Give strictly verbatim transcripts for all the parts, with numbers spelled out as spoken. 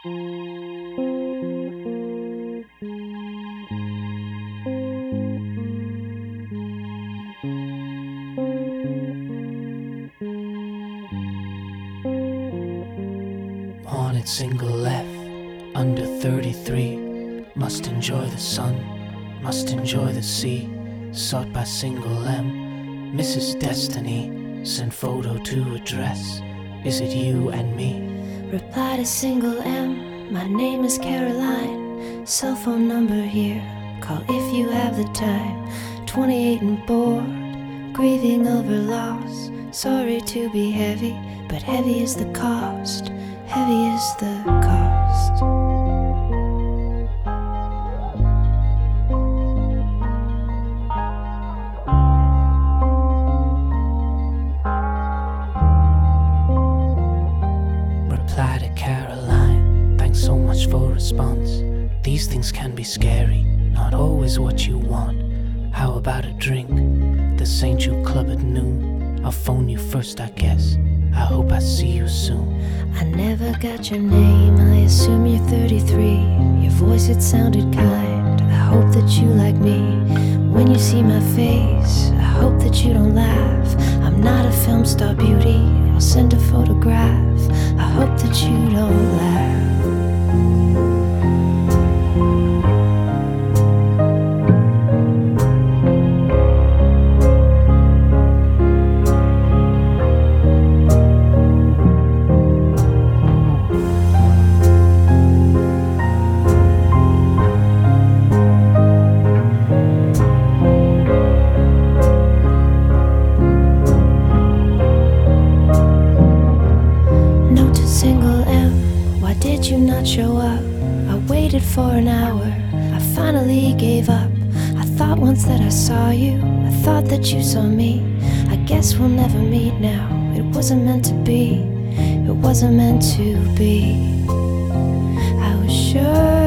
Wanted single F, under thirty-three. Must enjoy the sun, must enjoy the sea. Sought by single M, Missus Destiny. Sent photo to address, is it you and me? Reply to single M, my name is Caroline. Cell phone number here, call if you have the time. Twenty-eight and bored, grieving over loss. Sorry to be heavy, but heavy is the cost. Heavy is the cost. Reply to Caroline, thanks so much for response. These things can be scary, not always what you want. How about a drink? The Saint Jude Club at noon. I'll phone you first, I guess. I hope I see you soon. I never got your name, I assume you're thirty-three. Your voice, it sounded kind. I hope that you like me. When you see my face, I hope that you don't laugh. I'm not a film star beauty, I'll send a photograph. I hope that you don't laugh. Single M, why did you not show up? I waited for an hour, I finally gave up. I thought once that I saw you, I thought that you saw me. I guess we'll never meet now, it wasn't meant to be. It wasn't meant to be. I was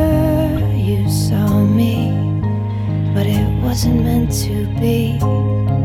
sure you saw me, but it wasn't meant to be.